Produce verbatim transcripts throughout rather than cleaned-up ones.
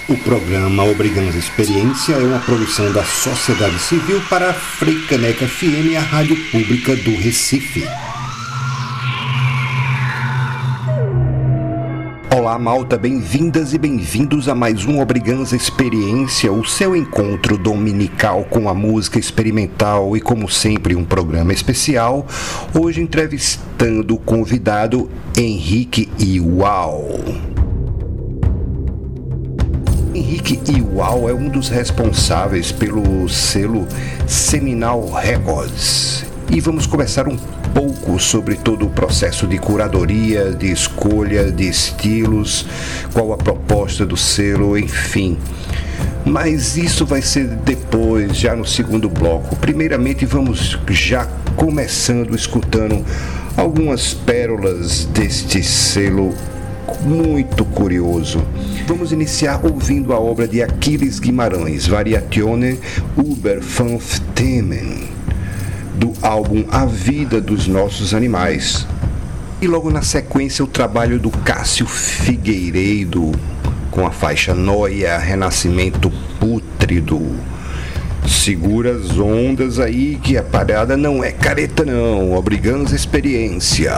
O programa Obrigamos Experiência é uma produção da sociedade civil para a Freicaneca F M, a rádio pública do Recife. Olá, malta, bem-vindas e bem-vindos a mais um Obrigamos Experiência, o seu encontro dominical com a música experimental e, como sempre, um programa especial, hoje entrevistando o convidado Henrique Iwao. Henrique Iwao é um dos responsáveis pelo selo Seminal Records e vamos conversar um pouco sobre todo o processo de curadoria, de escolha de estilos, qual a proposta do selo, enfim. Mas isso vai ser depois, já no segundo bloco. Primeiramente vamos já começando escutando algumas pérolas deste selo muito curioso. Vamos iniciar ouvindo a obra de Aquiles Guimarães, Variazione über fünf Themen, do álbum A Vida dos Nossos Animais. E logo na sequência o trabalho do Cássio Figueiredo, com a faixa Noia, Renascimento Pútrido. Segura as ondas aí que a parada não é careta não, obrigamos a experiência.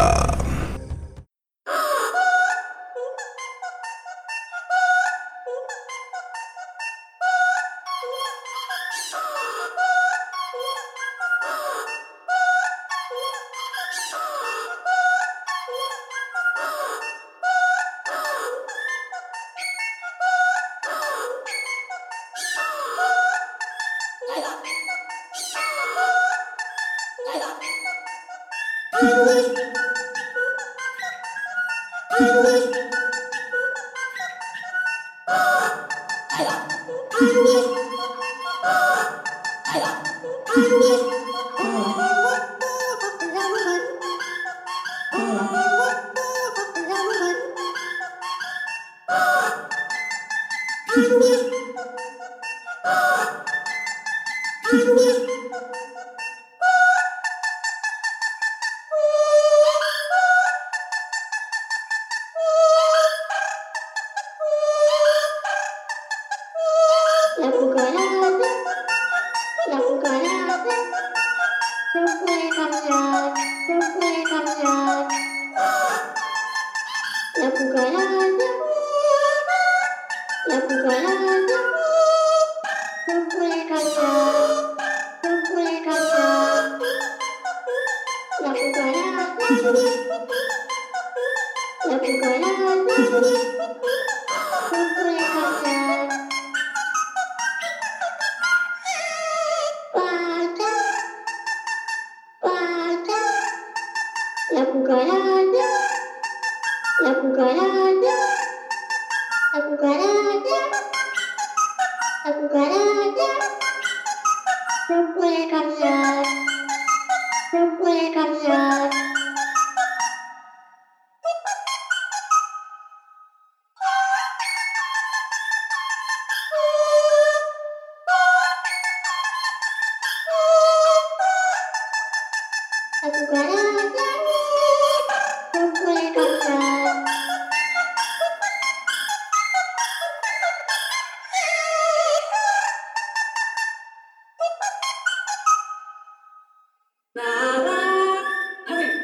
Nada,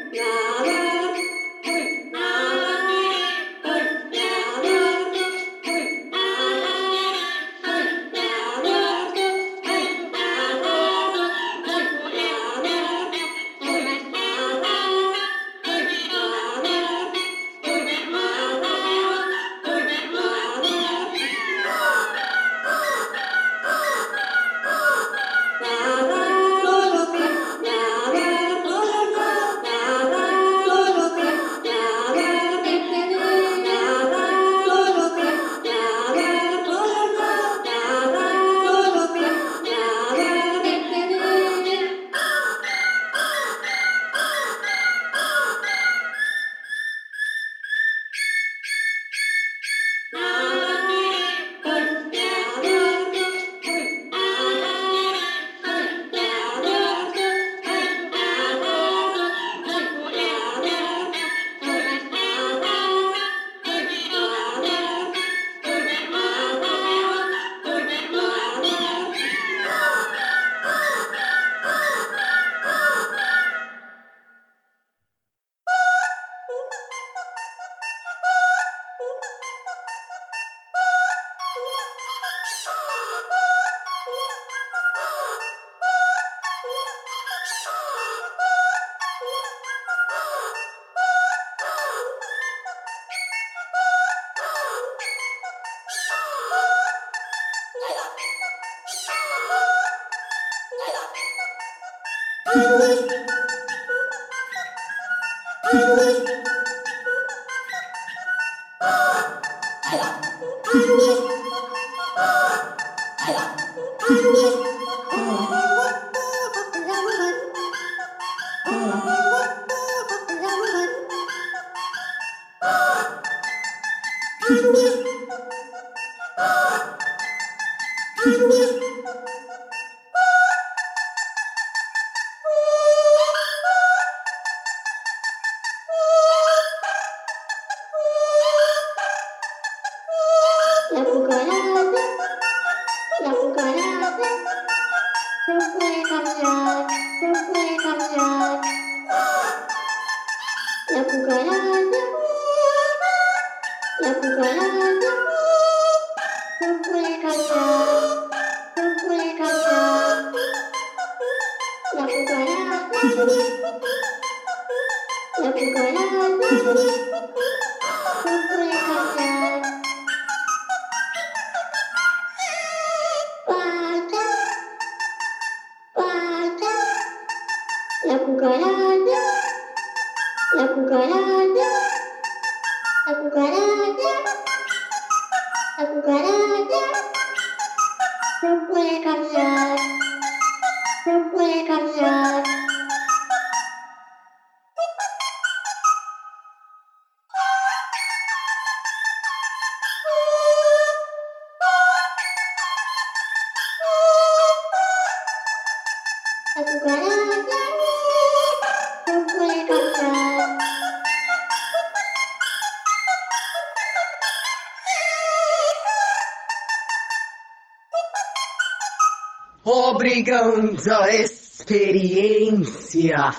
Obrigando a experiência.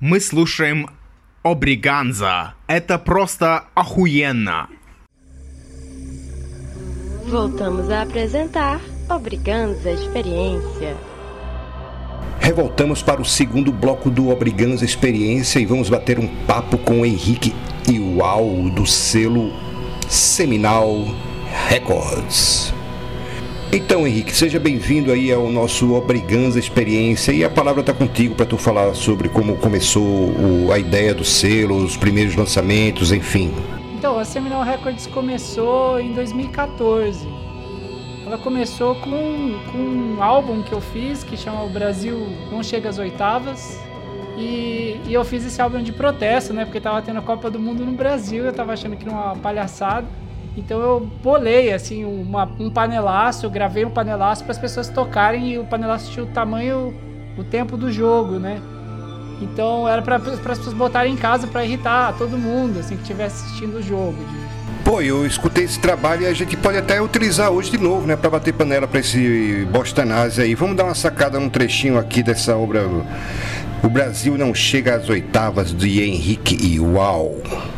Мы слушаем Обриганза. Это просто охуенно. Voltamos a apresentar Obriganza Experiência. Revoltamos para o segundo bloco do Obriganza Experiência e vamos bater um papo com o Henrique Iwao, do selo Seminal Records. Então, Henrique, seja bem-vindo aí ao nosso Obriganza Experiência e a palavra está contigo para tu falar sobre como começou o, a ideia do selo, os primeiros lançamentos, enfim. Então, a Seminal Records começou em dois mil e catorze. Ela começou com, com um álbum que eu fiz que chama O Brasil Não Chega às Oitavas. E, e eu fiz esse álbum de protesto, né? Porque tava tendo a Copa do Mundo no Brasil, eu tava achando que era uma palhaçada. Então eu bolei assim uma, um panelaço, eu gravei um panelaço para as pessoas tocarem e o panelaço tinha o tamanho, o tempo do jogo, né? Então era para as pessoas botarem em casa para irritar todo mundo, assim, que estivesse assistindo o jogo. Pô, eu escutei esse trabalho e a gente pode até utilizar hoje de novo, né? Para bater panela para esse Bostanase aí. Vamos dar uma sacada num trechinho aqui dessa obra O Brasil Não Chega às Oitavas, de Henrique Iwao.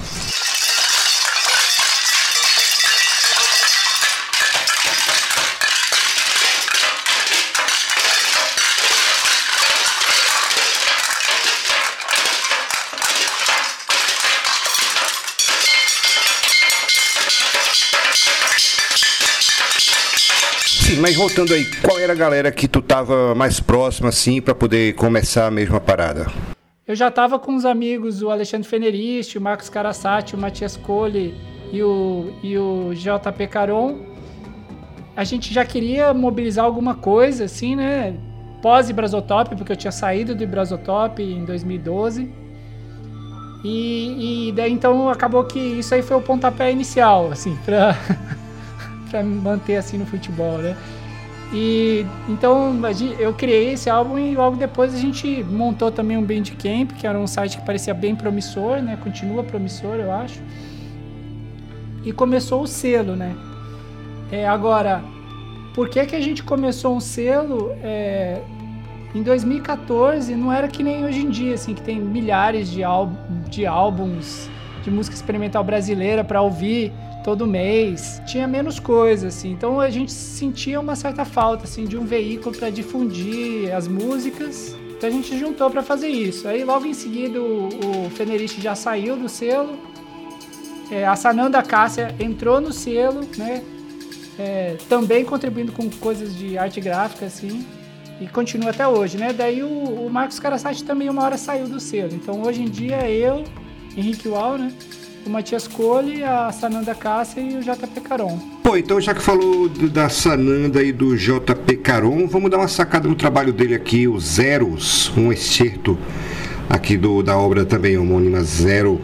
Sim, mas voltando aí, qual era a galera que tu tava mais próximo assim para poder começar a mesma parada? Eu já tava com os amigos, o Alexandre Fenerist, o Marcos Carasati, o Matias Cole e o, e o J P Caron. A gente já queria mobilizar alguma coisa, assim, né? Pós-Ibrazotop, porque eu tinha saído do Ibrazotop em dois mil e doze. E, e daí então acabou que isso aí foi o pontapé inicial, assim, pra... para me manter assim no futebol, né? E então eu criei esse álbum e logo depois a gente montou também um Bandcamp, que era um site que parecia bem promissor, né? Continua promissor, eu acho. E começou o selo, né? É, agora, por que que a gente começou um selo? É, em dois mil e catorze não era que nem hoje em dia, assim, que tem milhares de, álbum, de álbuns de música experimental brasileira para ouvir todo mês, tinha menos coisa, assim, então a gente sentia uma certa falta, assim, de um veículo para difundir as músicas, então a gente juntou para fazer isso. Aí logo em seguida o, o Fenerist já saiu do selo, é, a Sananda Cássia entrou no selo, né, é, também contribuindo com coisas de arte gráfica, assim, e continua até hoje, né, daí o, o Marcos Carasati também uma hora saiu do selo, então hoje em dia eu, Henrique Iwao, né, o Matias Cole, a Sananda Cássia e o J P Caron. Pô, então já que falou da Sananda e do J P Caron, vamos dar uma sacada no trabalho dele aqui, o Zeros, um excerto aqui do, da obra também homônima Zero.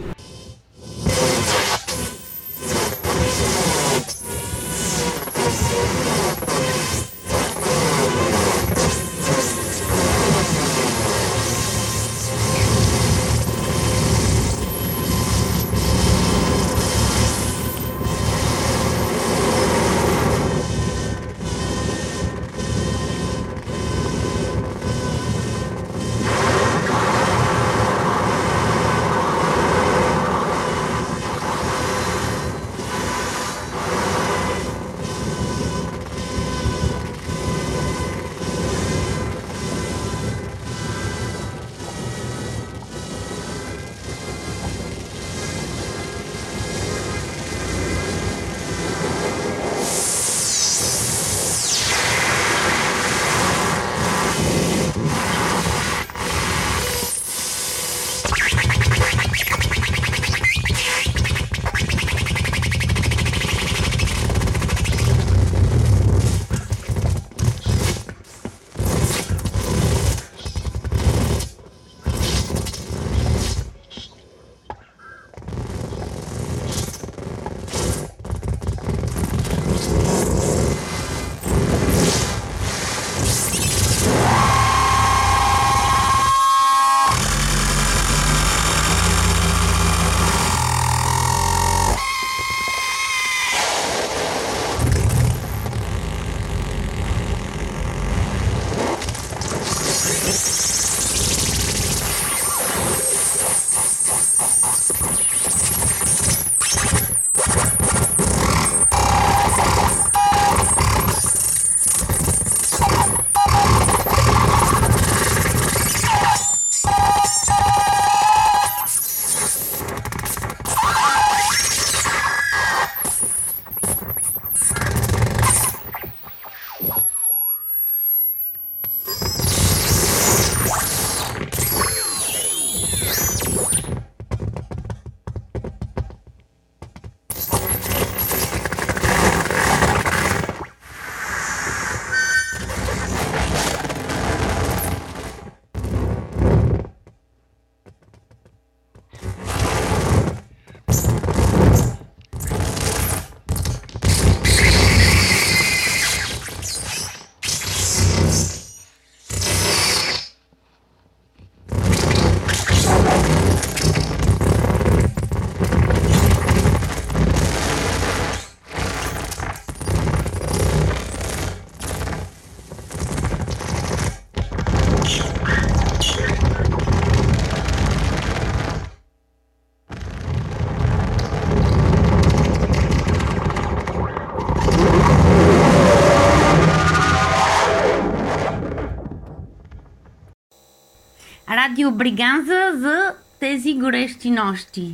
Radio Briganza z Tezi Goresti.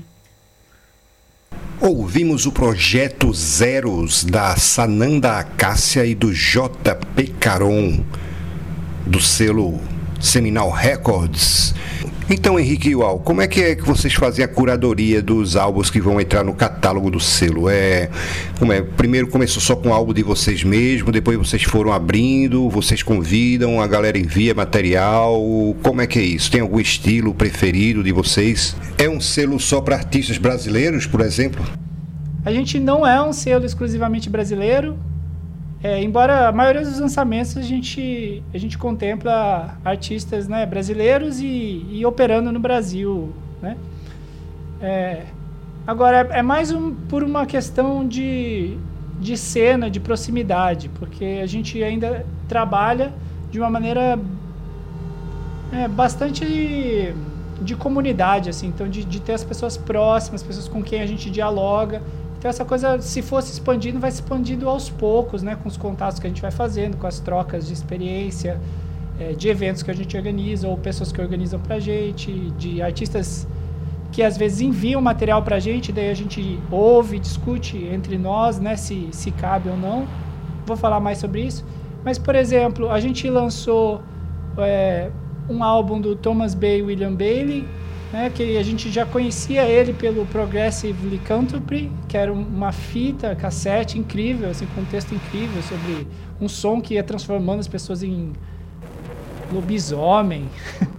Ouvimos o projeto Zeros da Sananda Acácia e do J P Caron, do selo Seminal Records. Então, Henrique e Uau, como é que é que vocês fazem a curadoria dos álbuns que vão entrar no catálogo do selo? É, como é? Primeiro começou só com o álbum de vocês mesmos, depois vocês foram abrindo, vocês convidam, a galera envia material. Como é que é isso? Tem algum estilo preferido de vocês? É um selo só para artistas brasileiros, por exemplo? A gente não é um selo exclusivamente brasileiro. É, embora a maioria dos lançamentos a gente, a gente contempla artistas, né, brasileiros e, e operando no Brasil, né? É, agora, é, é mais um, por uma questão de, de cena, de proximidade, porque a gente ainda trabalha de uma maneira é, bastante de, de comunidade, assim, então de, de ter as pessoas próximas, pessoas com quem a gente dialoga. Então essa coisa, se fosse expandindo, vai se expandindo aos poucos, né, com os contatos que a gente vai fazendo, com as trocas de experiência, é, de eventos que a gente organiza, ou pessoas que organizam pra gente, de artistas que às vezes enviam material pra gente, daí a gente ouve, discute entre nós, né, se, se cabe ou não. Vou falar mais sobre isso. Mas, por exemplo, a gente lançou é, um álbum do Thomas Bay William Bailey, né, que a gente já conhecia ele pelo Progressive Lycanthropy, que era uma fita cassete incrível, assim, com um texto incrível sobre um som que ia transformando as pessoas em lobisomem.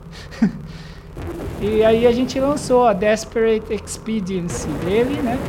E aí a gente lançou a Desperate Expediency dele, né?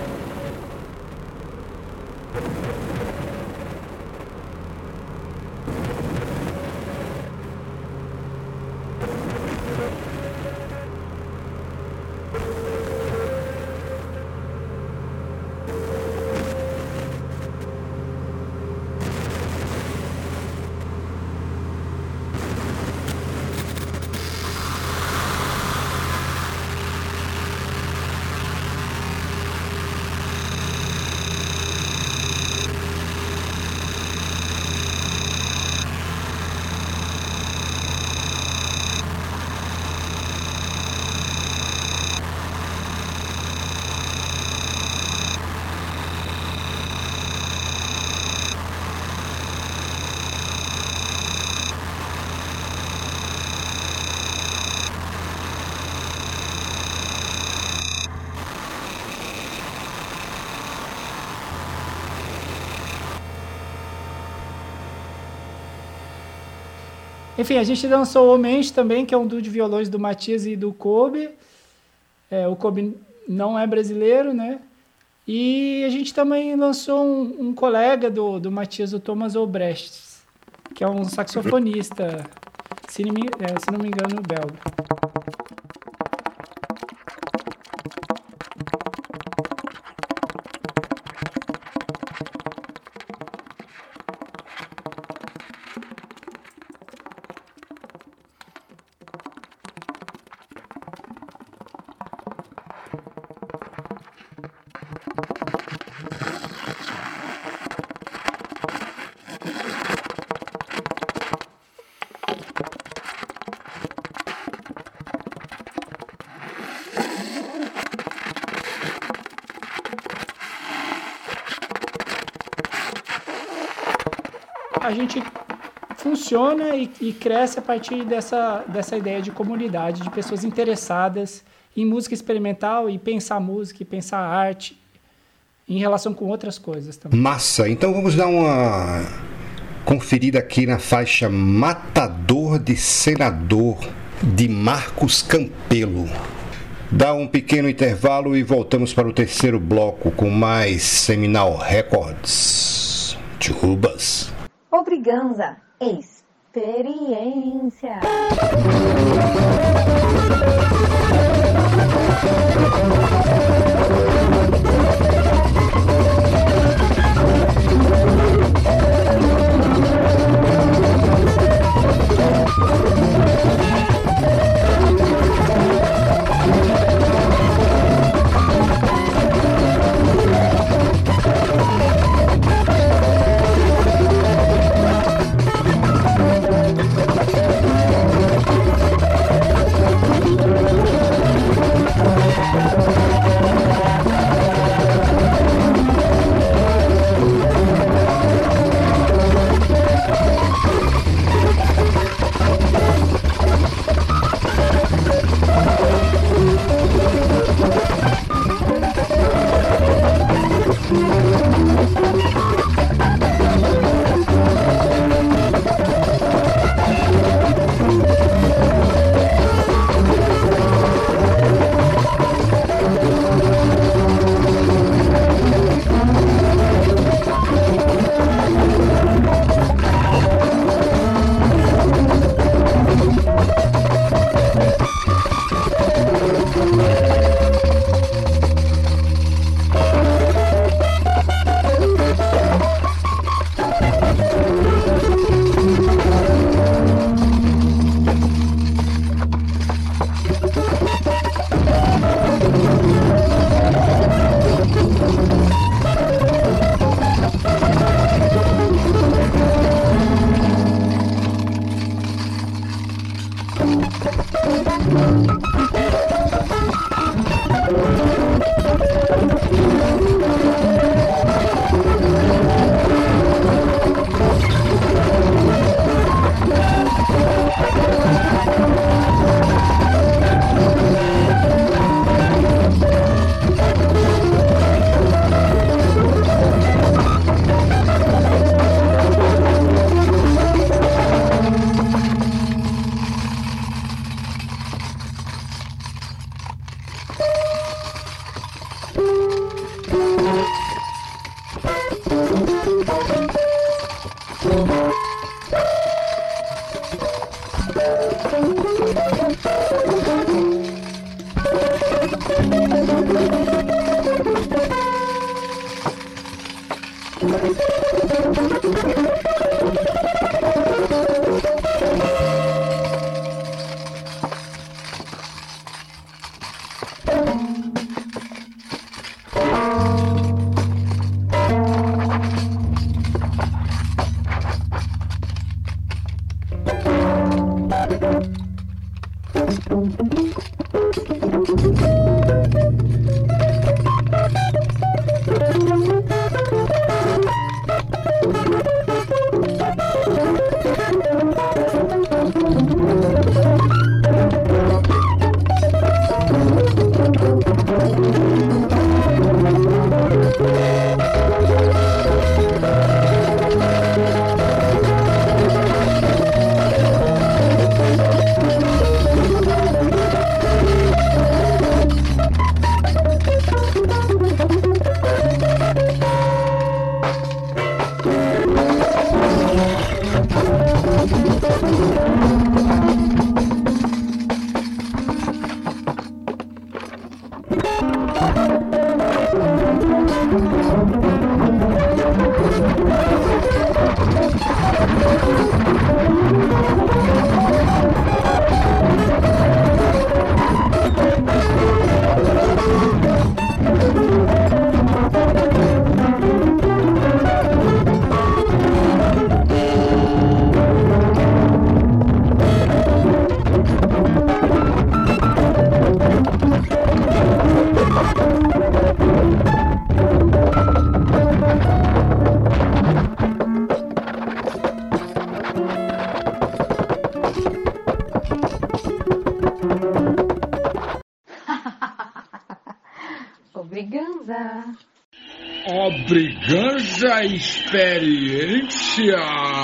Enfim, a gente lançou o Omente também, que é um duo de violões do Matias e do Kobe. É, o Kobe não é brasileiro, né? E a gente também lançou um, um colega do, do Matias, o Thomas Obrecht, que é um saxofonista, se não me, é, se não me engano, belga. A gente funciona e, e cresce a partir dessa, dessa ideia de comunidade, de pessoas interessadas em música experimental e pensar música e pensar arte em relação com outras coisas também. Massa! Então vamos dar uma conferida aqui na faixa Matador de Senador, de Marcos Campelo. Dá um pequeno intervalo e voltamos para o terceiro bloco com mais Seminal Records. Tubas. Obriganza, experiência. Obriganza. Obriganza experiência.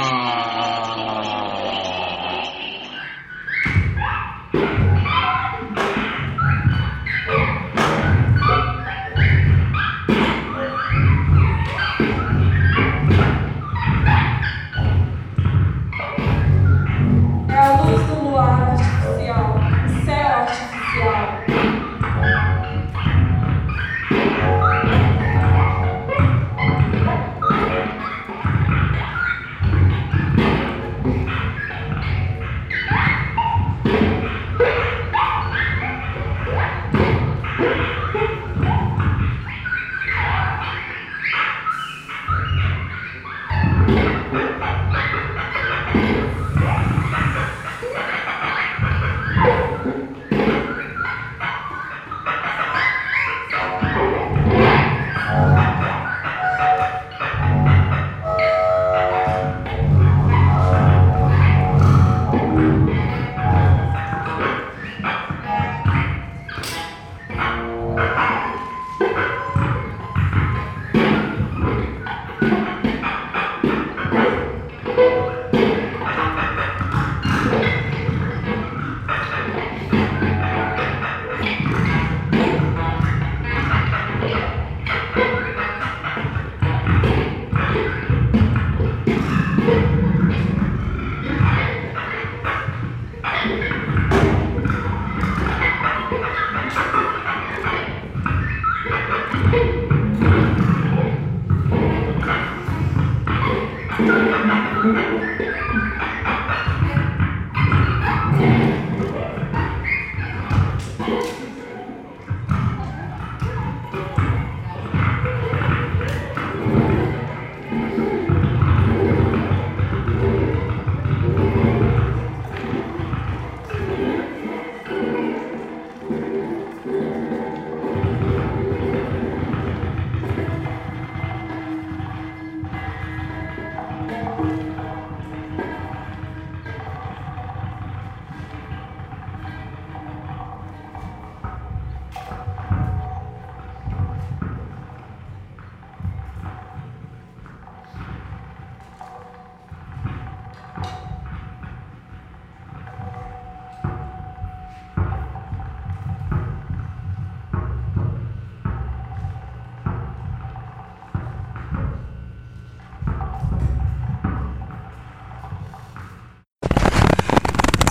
É a luz do luar artificial, o céu artificial.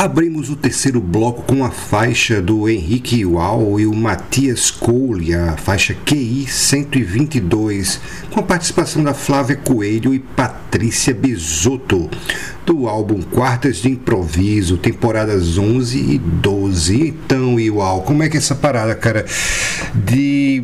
Abrimos o terceiro bloco com a faixa do Henrique Iwao e o Matias Cole, a faixa Q I cento e vinte e dois, com a participação da Flávia Coelho e Patrícia Bisotto, do álbum Quartas de Improviso, temporadas onze e doze. Então, Iwao, como é que é essa parada, cara, de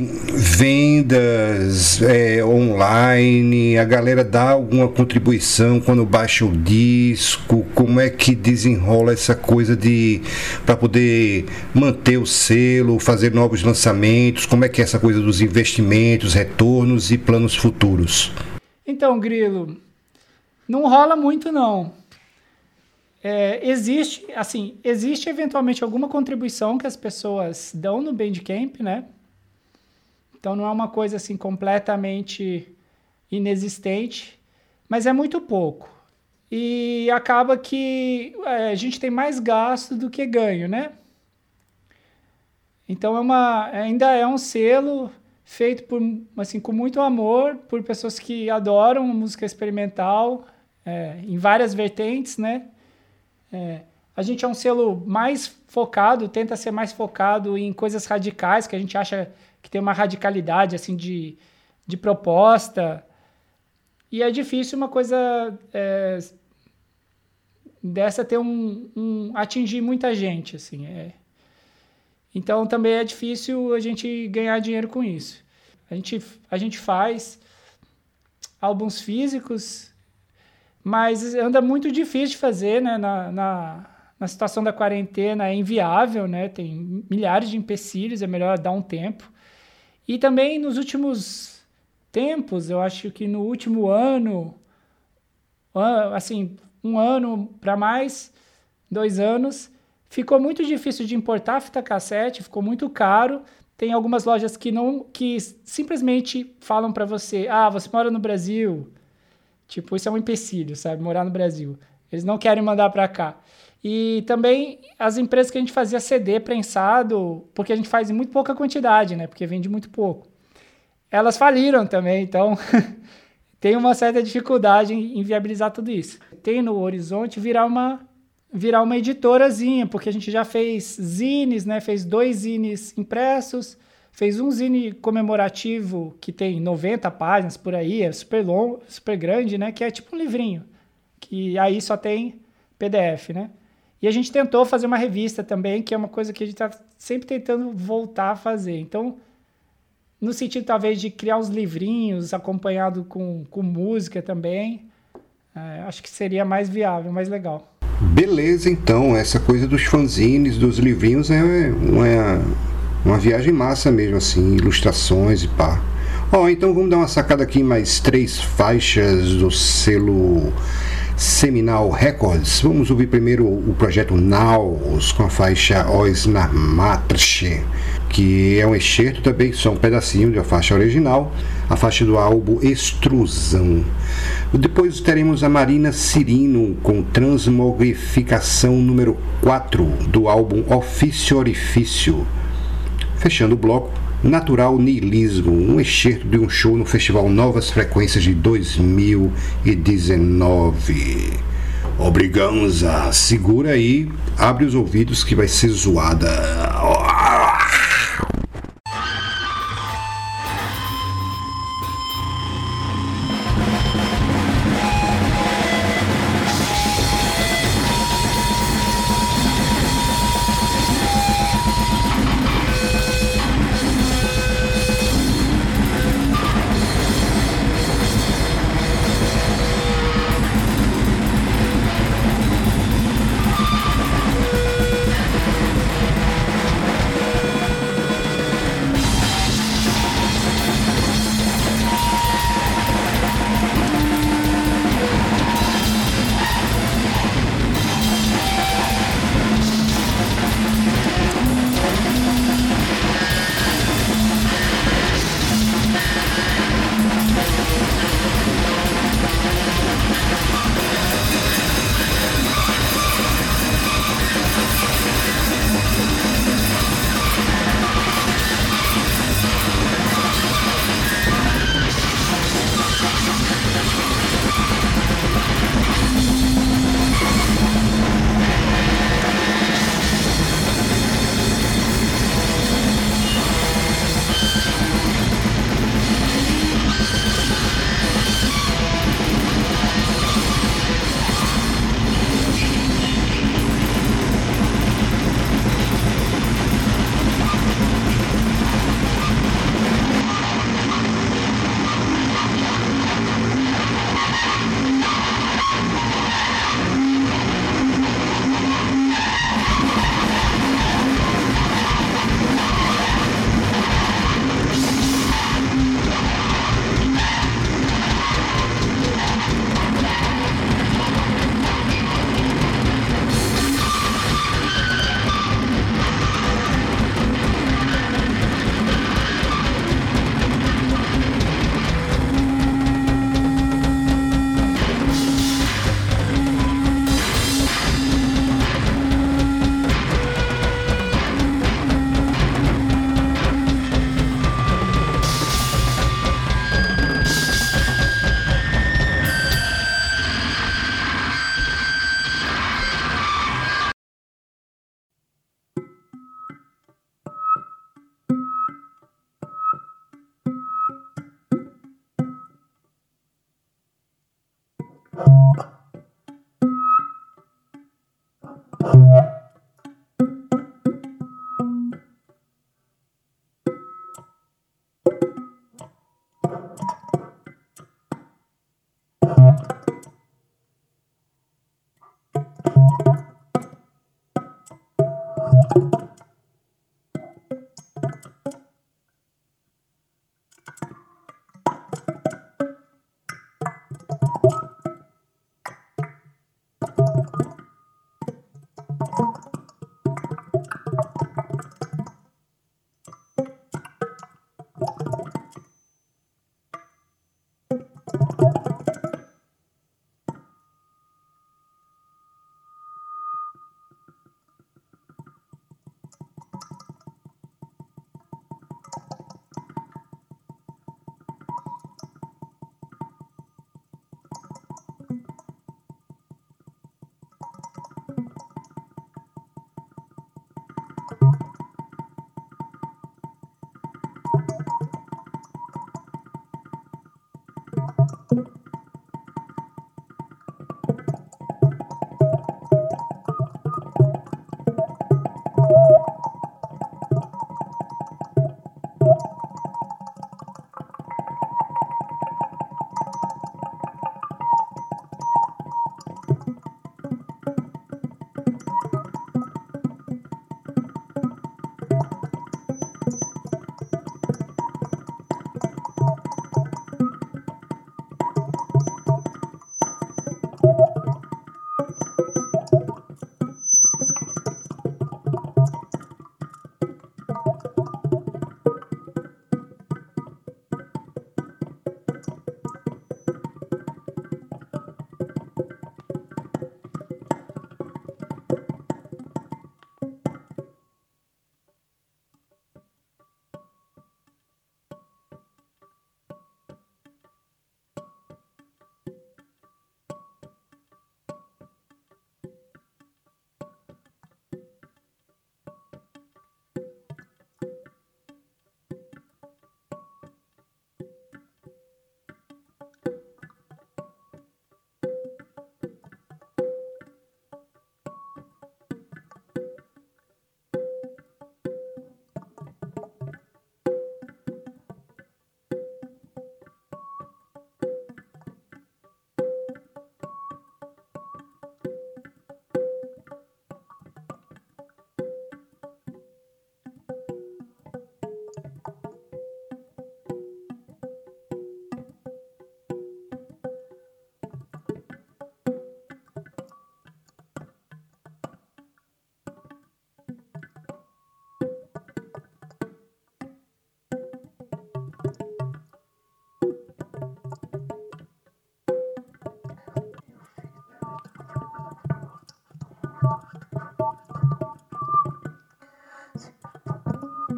vendas é, online, a galera dá alguma contribuição quando baixa o disco, como é que desenrola essa coisa de para poder manter o selo, fazer novos lançamentos, como é que é essa coisa dos investimentos, retornos e planos futuros? Então, Grilo, não rola muito, não. É, existe, assim, existe eventualmente alguma contribuição que as pessoas dão no Bandcamp, né? Então não é uma coisa assim completamente inexistente, mas é muito pouco. E acaba que é, a gente tem mais gasto do que ganho, né? Então é uma, ainda é um selo feito por, assim, com muito amor, por pessoas que adoram música experimental, é, em várias vertentes, né? É, a gente é um selo mais focado, tenta ser mais focado em coisas radicais, que a gente acha que tem uma radicalidade assim, de, de proposta. E é difícil uma coisa é, dessa ter um, um, atingir muita gente. Assim, é. Então também é difícil a gente ganhar dinheiro com isso. A gente, a gente faz álbuns físicos, mas anda muito difícil de fazer, né? Na, na, na situação da quarentena é inviável, né? Tem milhares de empecilhos, é melhor dar um tempo. E também nos últimos tempos, eu acho que no último ano, assim, um ano para mais, dois anos, ficou muito difícil de importar fita cassete, ficou muito caro. Tem algumas lojas que, não, que simplesmente falam para você, ah, você mora no Brasil. Tipo, isso é um empecilho, sabe? Morar no Brasil. Eles não querem mandar para cá. E também as empresas que a gente fazia C D prensado, porque a gente faz em muito pouca quantidade, né? Porque vende muito pouco. Elas faliram também, então tem uma certa dificuldade em viabilizar tudo isso. Tem no horizonte virar uma, virar uma editorazinha, porque a gente já fez zines, né? Fez dois zines impressos, fez um zine comemorativo que tem noventa páginas por aí, é super longo, super grande, né? Que é tipo um livrinho, que aí só tem P D F, né? E a gente tentou fazer uma revista também, que é uma coisa que a gente está sempre tentando voltar a fazer. Então, no sentido talvez de criar uns livrinhos acompanhado com, com música também, é, acho que seria mais viável, mais legal. Beleza, então, essa coisa dos fanzines, dos livrinhos é uma, uma viagem massa mesmo, assim, ilustrações e pá. Ó, então vamos dar uma sacada aqui em mais três faixas do selo Seminal Records. Vamos ouvir primeiro o projeto Naus com a faixa Os Narmatrche, que é um excerto também, só um pedacinho da faixa original, a faixa do álbum Extrusão. Depois teremos a Marina Cirino com Transmogrificação número quatro do álbum Ofício Orifício. Fechando o bloco, Natural Nihilismo, um excerto de um show no Festival Novas Frequências de dois mil e dezenove. Obriganza, segura aí, abre os ouvidos que vai ser zoada.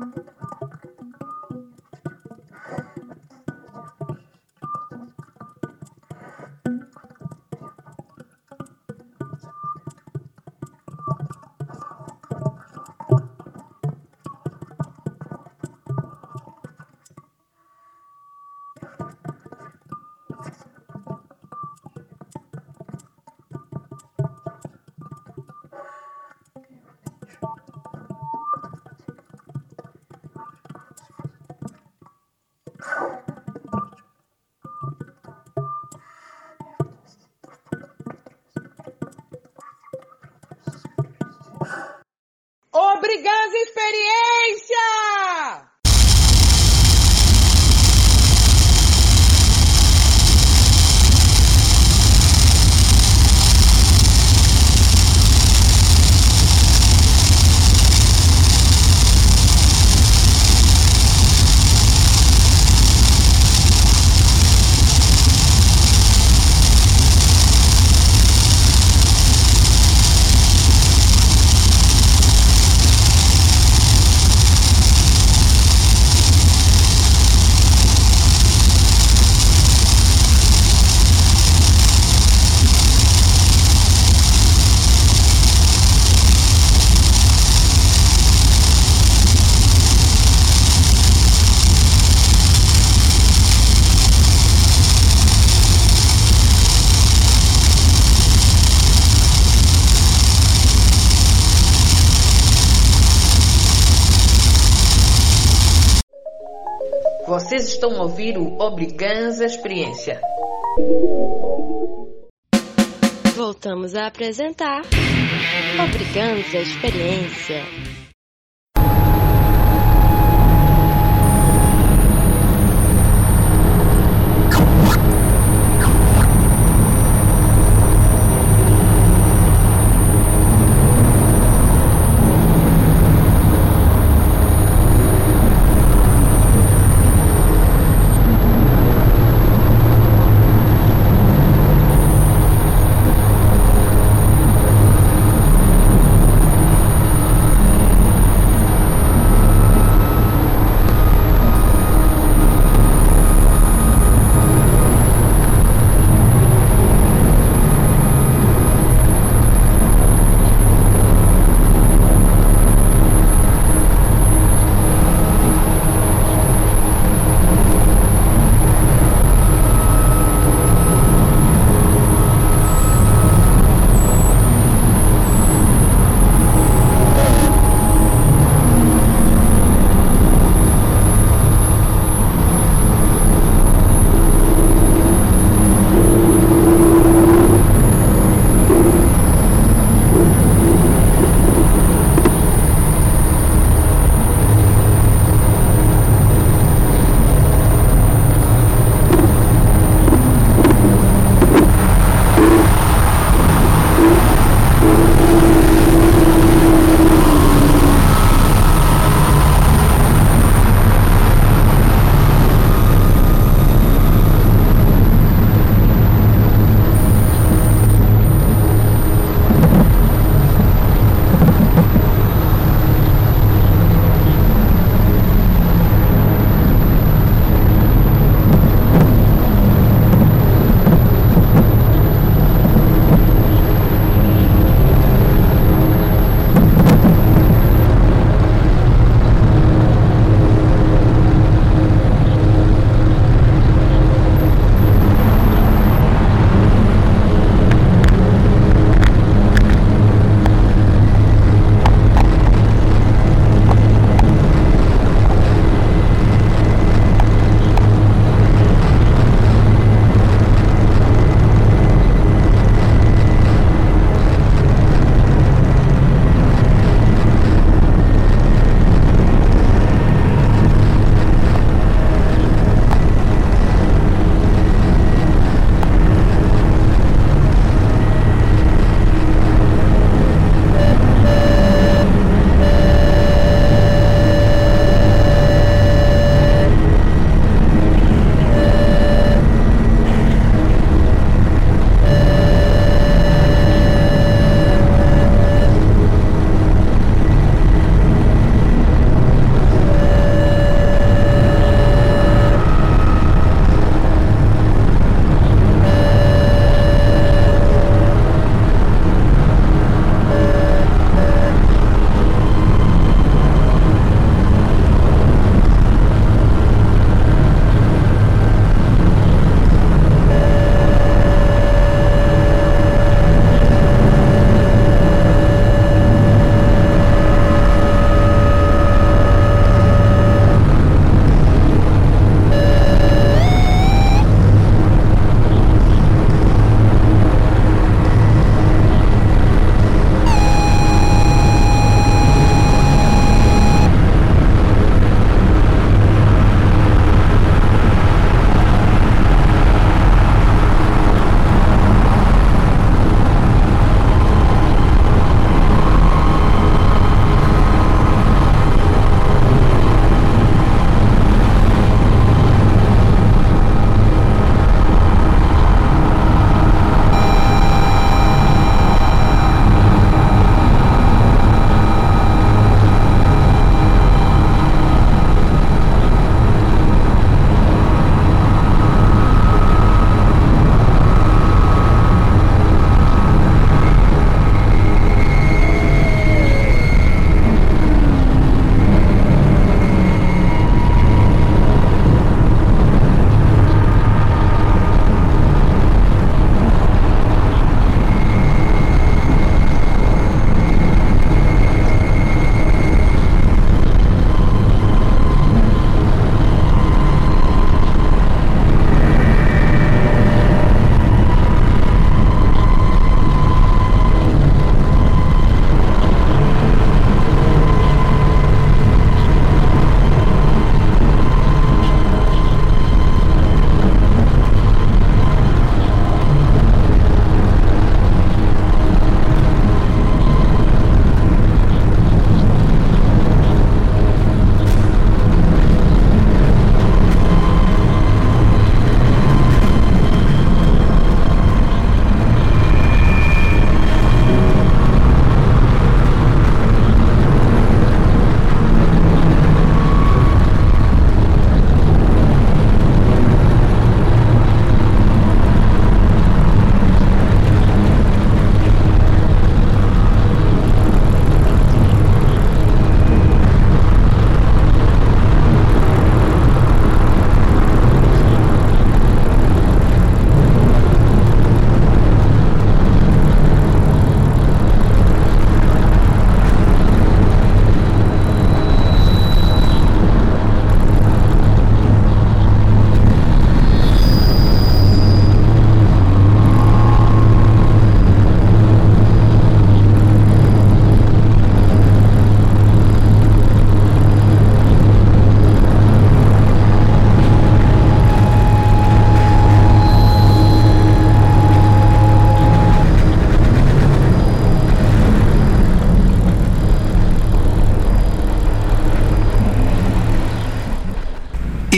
Obriganza Experiência! Vocês estão a ouvir o Obriganza Experiência. Voltamos a apresentar Obriganza Experiência.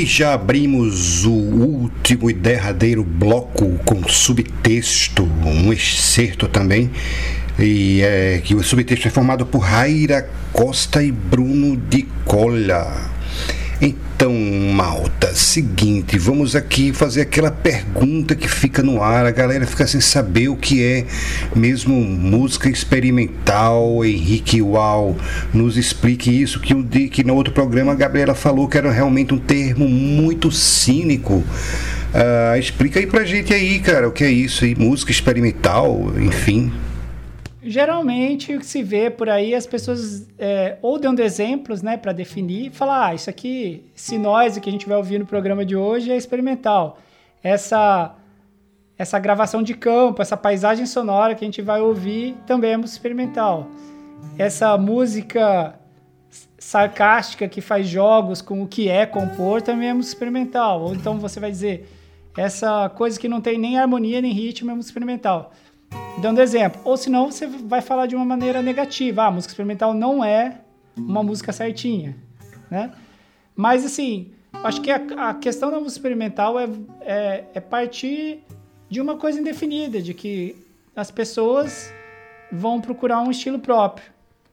E já abrimos o último e derradeiro bloco com subtexto, um excerto também, e é que o subtexto é formado por Raira Costa e Bruno de Colla. Então, malta, seguinte, vamos aqui fazer aquela pergunta que fica no ar, a galera fica sem saber o que é mesmo música experimental. Henrique Uau, nos explique isso, que, o de, que no outro programa a Gabriela falou que era realmente um termo muito cínico. Uh, explica aí pra gente aí, cara, o que é isso aí, música experimental, enfim. Geralmente o que se vê por aí, as pessoas é, ou dando exemplos, né, para definir, falar, ah, isso aqui, esse noise que a gente vai ouvir no programa de hoje é experimental. Essa, essa gravação de campo, essa paisagem sonora que a gente vai ouvir também é música experimental. Essa música sarcástica que faz jogos com o que é compor também é música experimental. Ou então você vai dizer, essa coisa que não tem nem harmonia nem ritmo é música experimental. Dando exemplo, ou senão você vai falar de uma maneira negativa, ah, a música experimental não é uma música certinha, né? Mas assim, acho que a, a questão da música experimental é, é, é partir de uma coisa indefinida, de que as pessoas vão procurar um estilo próprio,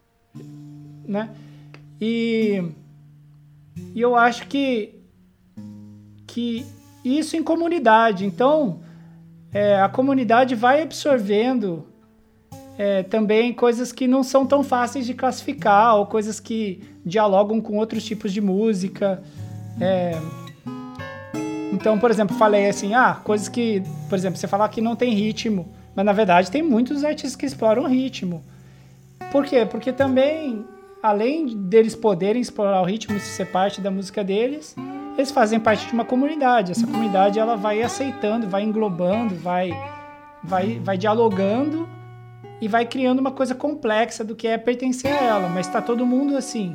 né? E, e eu acho que, que isso em comunidade, então... É, a comunidade vai absorvendo é, também coisas que não são tão fáceis de classificar, ou coisas que dialogam com outros tipos de música. É, então, por exemplo, falei assim, ah, coisas que, por exemplo, você falar que não tem ritmo, mas na verdade tem muitos artistas que exploram ritmo. Por quê? Porque também, além deles poderem explorar o ritmo, isso ser parte da música deles, eles fazem parte de uma comunidade. Essa comunidade ela vai aceitando, vai englobando, vai, vai, vai dialogando e vai criando uma coisa complexa do que é pertencer a ela. Mas está todo mundo assim,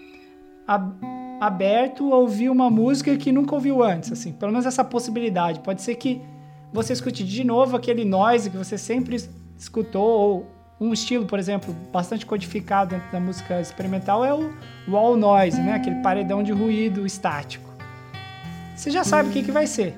aberto a ouvir uma música que nunca ouviu antes. Assim, pelo menos essa possibilidade. Pode ser que você escute de novo aquele noise que você sempre escutou, ou um estilo, por exemplo, bastante codificado dentro da música experimental é o wall noise, né? Aquele paredão de ruído estático. Você já sabe o que, que vai ser.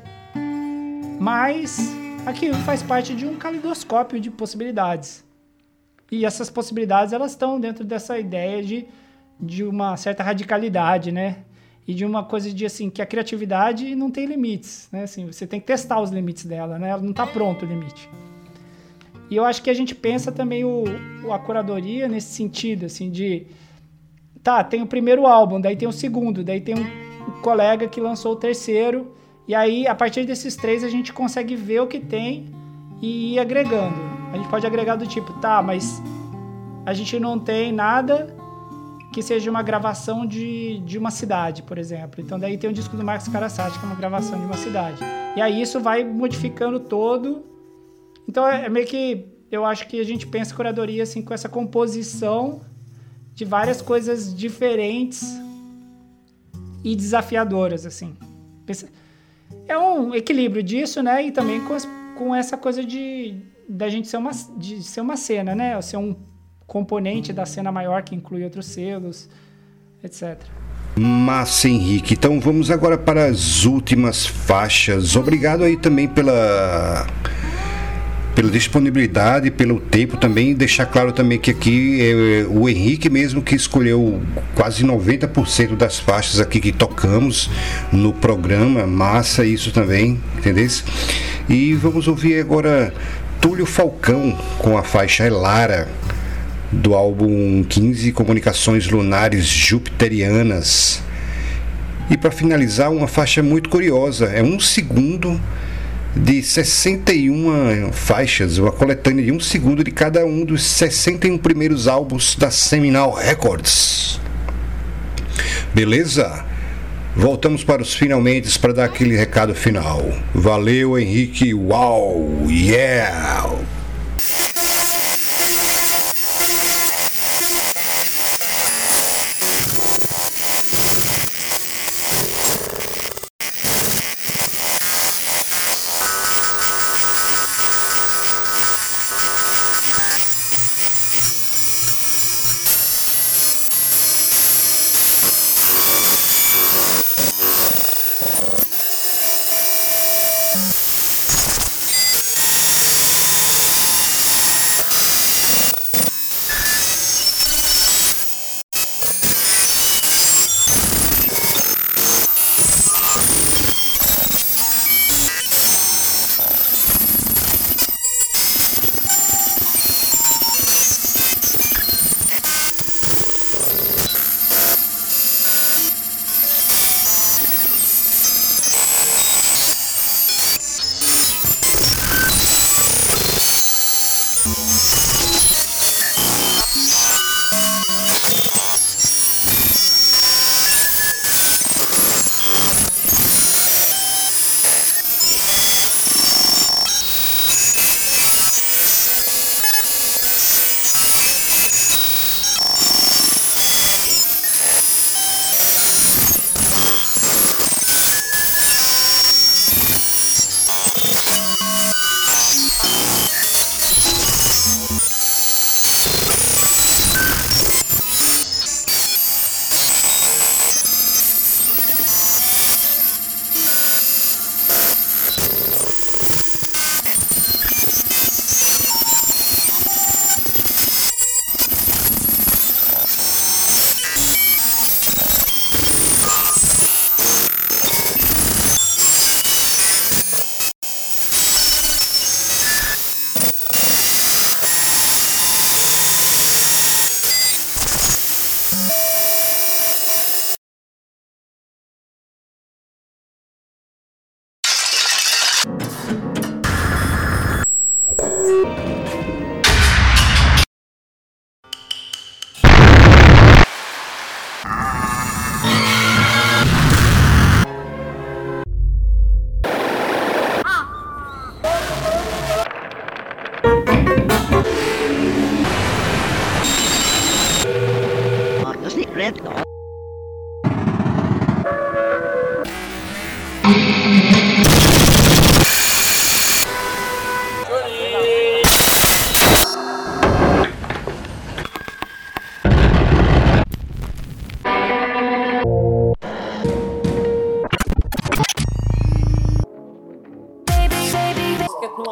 Mas aquilo faz parte de um caleidoscópio de possibilidades. E essas possibilidades, elas estão dentro dessa ideia de, de uma certa radicalidade, né? E de uma coisa de, assim, que a criatividade não tem limites, né? Assim, você tem que testar os limites dela, né? Ela não está pronto o limite. E eu acho que a gente pensa também o, a curadoria nesse sentido, assim, de... Tá, tem o primeiro álbum, daí tem o segundo, daí tem um um colega que lançou o terceiro, e aí a partir desses três a gente consegue ver o que tem e ir agregando. A gente pode agregar do tipo, tá, mas a gente não tem nada que seja uma gravação de, de uma cidade, por exemplo. Então daí tem o disco do Marcos Karasati, que é uma gravação de uma cidade. E aí isso vai modificando todo. Então é, é meio que, eu acho que a gente pensa curadoria assim, com essa composição de várias coisas diferentes e desafiadoras, assim. É um equilíbrio disso, né? E também com, as, com essa coisa de da gente ser uma, de ser uma cena, né? Ser um componente da cena maior que inclui outros selos, etcétera. Massa, Henrique. Então vamos agora para as últimas faixas. Obrigado aí também pela... pela disponibilidade, pelo tempo também, deixar claro também que aqui é o Henrique mesmo que escolheu quase noventa por cento das faixas aqui que tocamos no programa, massa isso também, entendeu? E vamos ouvir agora Túlio Falcão com a faixa Elara, do álbum quinze Comunicações Lunares Jupiterianas. E para finalizar, uma faixa muito curiosa, é um segundo de sessenta e uma faixas, uma coletânea de um segundo de cada um dos sessenta e um primeiros álbuns da Seminal Records. Beleza? Voltamos para os finalmente para dar aquele recado final. Valeu, Henrique. Uau! Yeah!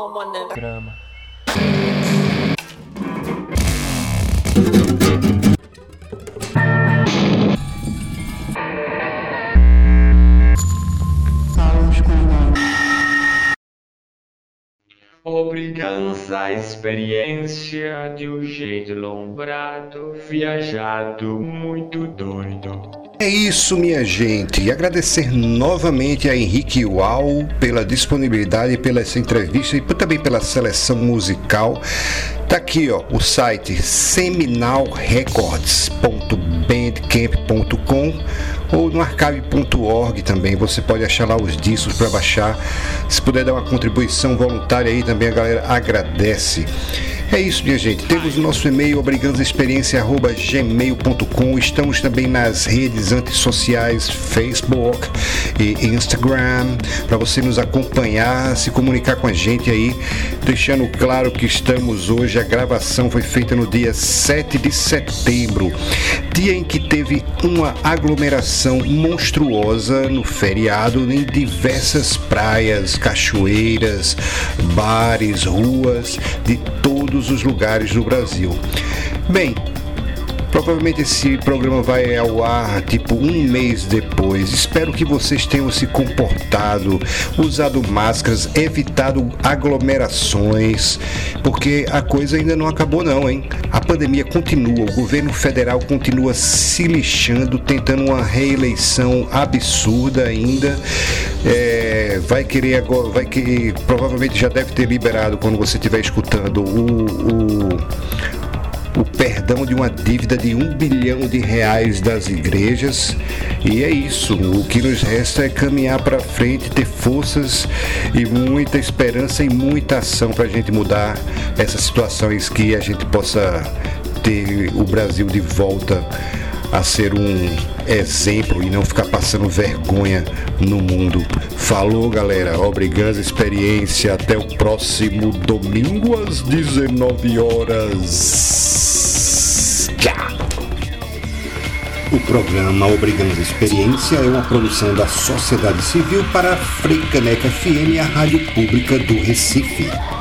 Grama. Obrigança a experiência de um jeito lombrado, viajado, muito doido. É isso, minha gente. E agradecer novamente a Henrique Uau pela disponibilidade, pela essa entrevista e também pela seleção musical. Tá aqui, ó, o site seminal records ponto bandcamp ponto com ou no archive ponto org também. Você pode achar lá os discos para baixar. Se puder dar uma contribuição voluntária aí também, a galera agradece. É isso, minha gente. Temos o nosso e-mail obriganzaexperiência arroba gmail ponto com. Estamos também nas redes antissociais Facebook e Instagram para você nos acompanhar, se comunicar com a gente aí, deixando claro que estamos hoje, a gravação foi feita no dia sete de setembro, dia em que teve uma aglomeração monstruosa no feriado em diversas praias, cachoeiras, bares, ruas de todos os lugares do Brasil. Bem, provavelmente esse programa vai ao ar tipo um mês depois. Espero que vocês tenham se comportado, usado máscaras, evitado aglomerações, porque a coisa ainda não acabou não, hein? A pandemia continua, o governo federal continua se lixando, tentando uma reeleição absurda ainda. É, vai querer agora, vai querer, provavelmente já deve ter liberado quando você estiver escutando o, o, o perdão de uma dívida de um bilhão de reais das igrejas. E é isso, o que nos resta é caminhar para frente, ter forças e muita esperança e muita ação para a gente mudar essas situações, que a gente possa ter o Brasil de volta a ser um exemplo e não ficar passando vergonha no mundo. Falou, galera. Obriganza Experiência. Até o próximo domingo às dezenove horas. Tchau. O programa Obriganza Experiência é uma produção da sociedade civil para a Frei Caneca F M, a rádio pública do Recife.